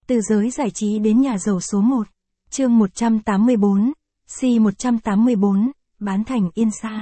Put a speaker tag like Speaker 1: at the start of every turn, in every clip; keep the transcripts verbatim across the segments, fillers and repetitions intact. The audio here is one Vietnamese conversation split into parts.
Speaker 1: Từ giới giải trí đến nhà giàu số một. Chương một trăm tám mươi tư, C một trăm tám mươi tư, bán thành yên xa.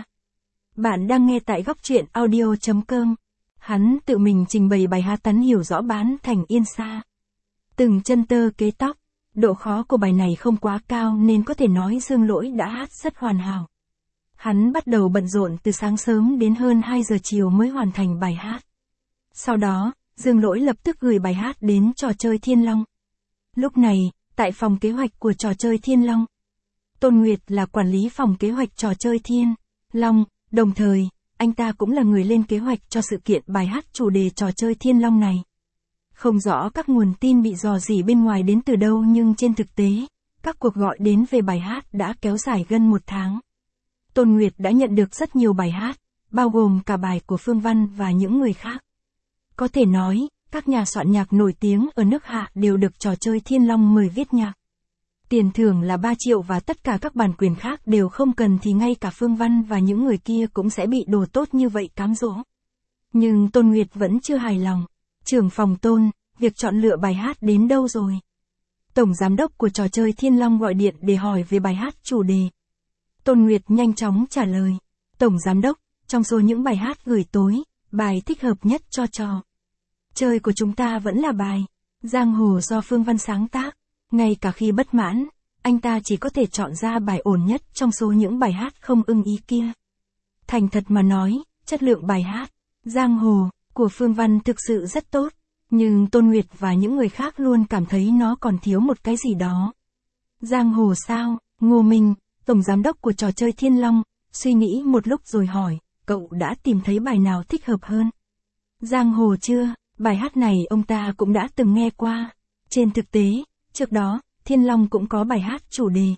Speaker 1: Bạn đang nghe tại góc truyện audio chấm com. Hắn tự mình trình bày bài hát Tắn hiểu rõ bán thành yên xa. Từng chân tơ kế tóc, độ khó của bài này không quá cao nên có thể nói Dương Lỗi đã hát rất hoàn hảo. Hắn bắt đầu bận rộn từ sáng sớm đến hơn hai giờ chiều mới hoàn thành bài hát. Sau đó, Dương Lỗi lập tức gửi bài hát đến trò chơi Thiên Long. Lúc này, tại phòng kế hoạch của trò chơi Thiên Long, Tôn Nguyệt là quản lý phòng kế hoạch trò chơi Thiên Long, đồng thời, anh ta cũng là người lên kế hoạch cho sự kiện bài hát chủ đề trò chơi Thiên Long này. Không rõ các nguồn tin bị dò dỉ bên ngoài đến từ đâu nhưng trên thực tế, các cuộc gọi đến về bài hát đã kéo dài gần một tháng. Tôn Nguyệt đã nhận được rất nhiều bài hát, bao gồm cả bài của Phương Văn và những người khác. Có thể nói, các nhà soạn nhạc nổi tiếng ở nước Hạ đều được trò chơi Thiên Long mời viết nhạc. Tiền thưởng là ba triệu và tất cả các bản quyền khác đều không cần thì ngay cả Phương Văn và những người kia cũng sẽ bị đồ tốt như vậy cám dỗ. Nhưng Tôn Nguyệt vẫn chưa hài lòng. Trưởng phòng Tôn, việc chọn lựa bài hát đến đâu rồi? Tổng giám đốc của trò chơi Thiên Long gọi điện để hỏi về bài hát chủ đề. Tôn Nguyệt nhanh chóng trả lời. Tổng giám đốc, trong số những bài hát gửi tối, bài thích hợp nhất cho trò chơi của chúng ta vẫn là bài Giang Hồ do Phương Văn sáng tác. Ngay cả khi bất mãn, anh ta chỉ có thể chọn ra bài ổn nhất trong số những bài hát không ưng ý kia. Thành thật mà nói, chất lượng bài hát Giang Hồ của Phương Văn thực sự rất tốt, nhưng Tôn Nguyệt và những người khác luôn cảm thấy nó còn thiếu một cái gì đó. Giang Hồ sao? Ngô Minh, tổng giám đốc của trò chơi Thiên Long, suy nghĩ một lúc rồi hỏi, cậu đã tìm thấy bài nào thích hợp hơn? Giang Hồ chưa? Bài hát này ông ta cũng đã từng nghe qua. Trên thực tế, trước đó, Thiên Long cũng có bài hát chủ đề.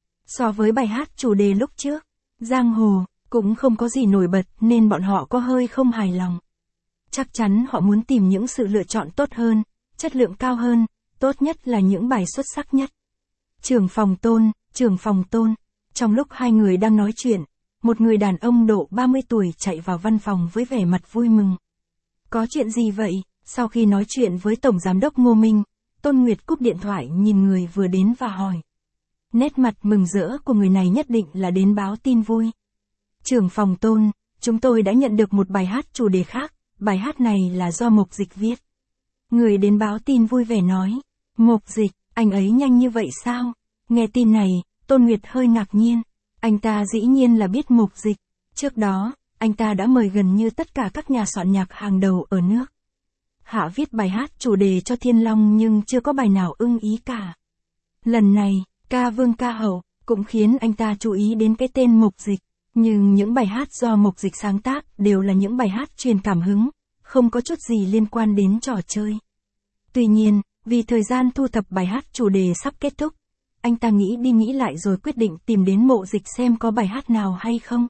Speaker 1: So với bài hát chủ đề lúc trước, Giang Hồ cũng không có gì nổi bật nên bọn họ có hơi không hài lòng. Chắc chắn họ muốn tìm những sự lựa chọn tốt hơn, chất lượng cao hơn, tốt nhất là những bài xuất sắc nhất. Trưởng phòng Tôn, trưởng phòng Tôn, trong lúc hai người đang nói chuyện, một người đàn ông độ ba mươi tuổi chạy vào văn phòng với vẻ mặt vui mừng. Có chuyện gì vậy? Sau khi nói chuyện với Tổng Giám đốc Ngô Minh, Tôn Nguyệt cúp điện thoại nhìn người vừa đến và hỏi. Nét mặt mừng rỡ của người này nhất định là đến báo tin vui. Trưởng phòng Tôn, chúng tôi đã nhận được một bài hát chủ đề khác, bài hát này là do Mộc Dịch viết. Người đến báo tin vui vẻ nói. Mộc Dịch, anh ấy nhanh như vậy sao? Nghe tin này, Tôn Nguyệt hơi ngạc nhiên. Anh ta dĩ nhiên là biết Mộc Dịch. Trước đó, anh ta đã mời gần như tất cả các nhà soạn nhạc hàng đầu ở nước Hạ viết bài hát chủ đề cho Thiên Long nhưng chưa có bài nào ưng ý cả. Lần này, ca Vương ca Hậu cũng khiến anh ta chú ý đến cái tên Mộc Dịch, nhưng những bài hát do Mộc Dịch sáng tác đều là những bài hát truyền cảm hứng, không có chút gì liên quan đến trò chơi. Tuy nhiên, vì thời gian thu thập bài hát chủ đề sắp kết thúc, anh ta nghĩ đi nghĩ lại rồi quyết định tìm đến Mộ Dịch xem có bài hát nào hay không.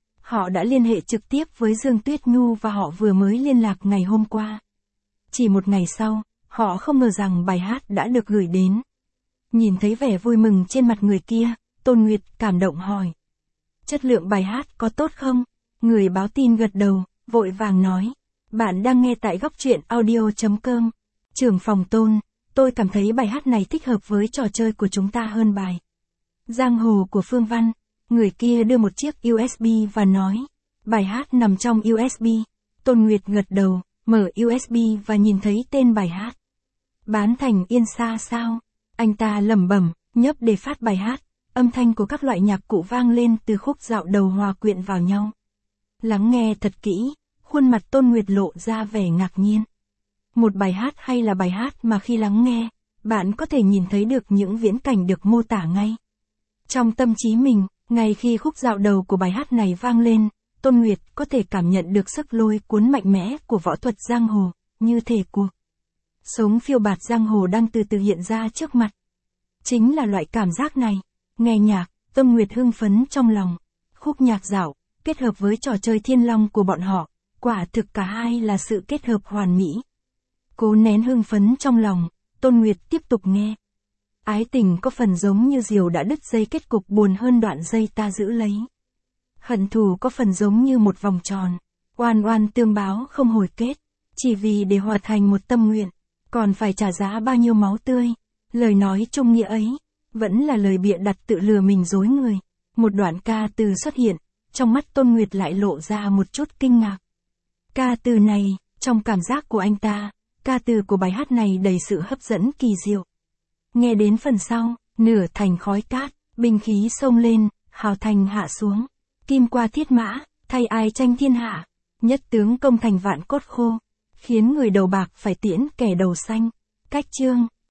Speaker 1: Họ đã liên hệ trực tiếp với Dương Tuyết Nhu và họ vừa mới liên lạc ngày hôm qua. Chỉ một ngày sau, họ không ngờ rằng bài hát đã được gửi đến. Nhìn thấy vẻ vui mừng trên mặt người kia, Tôn Nguyệt cảm động hỏi. Chất lượng bài hát có tốt không? Người báo tin gật đầu, vội vàng nói. Bạn đang nghe tại góc truyện audio chấm com. Trưởng phòng Tôn, tôi cảm thấy bài hát này thích hợp với trò chơi của chúng ta hơn bài Giang Hồ của Phương Văn. Người kia đưa một chiếc u ét bê và nói. Bài hát nằm trong u ét bê. Tôn Nguyệt gật đầu, mở u ét bê và nhìn thấy tên bài hát. Bán thành yên xa sao? Anh ta lẩm bẩm, nhấp để phát bài hát. Âm thanh của các loại nhạc cụ vang lên từ khúc dạo đầu hòa quyện vào nhau. Lắng nghe thật kỹ, khuôn mặt Tôn Nguyệt lộ ra vẻ ngạc nhiên. Một bài hát hay là bài hát mà khi lắng nghe, bạn có thể nhìn thấy được những viễn cảnh được mô tả ngay trong tâm trí mình. Ngay khi khúc dạo đầu của bài hát này vang lên, Tôn Nguyệt có thể cảm nhận được sức lôi cuốn mạnh mẽ của võ thuật giang hồ, như thể cuộc sống phiêu bạt giang hồ đang từ từ hiện ra trước mặt. Chính là loại cảm giác này. Nghe nhạc, Tôn Nguyệt hưng phấn trong lòng. Khúc nhạc dạo, kết hợp với trò chơi Thiên Long của bọn họ, quả thực cả hai là sự kết hợp hoàn mỹ. Cố nén hưng phấn trong lòng, Tôn Nguyệt tiếp tục nghe. Ái tình có phần giống như diều đã đứt dây kết cục buồn hơn đoạn dây ta giữ lấy. Hận thù có phần giống như một vòng tròn, oan oan tương báo không hồi kết, chỉ vì để hòa thành một tâm nguyện. còn phải trả giá bao nhiêu máu tươi. Lời nói trung nghĩa ấy, vẫn là lời bịa đặt tự lừa mình dối người. Một đoạn ca từ xuất hiện, trong mắt Tôn Nguyệt lại lộ ra một chút kinh ngạc. Ca từ này, trong cảm giác của anh ta, ca từ của bài hát này đầy sự hấp dẫn kỳ diệu. Nghe đến phần sau, nửa thành khói cát, binh khí xông lên, hào thành hạ xuống. Kim qua thiết mã, thay ai tranh thiên hạ. Nhất tướng công thành vạn cốt khô, khiến người đầu bạc phải tiễn kẻ đầu xanh. Cách chương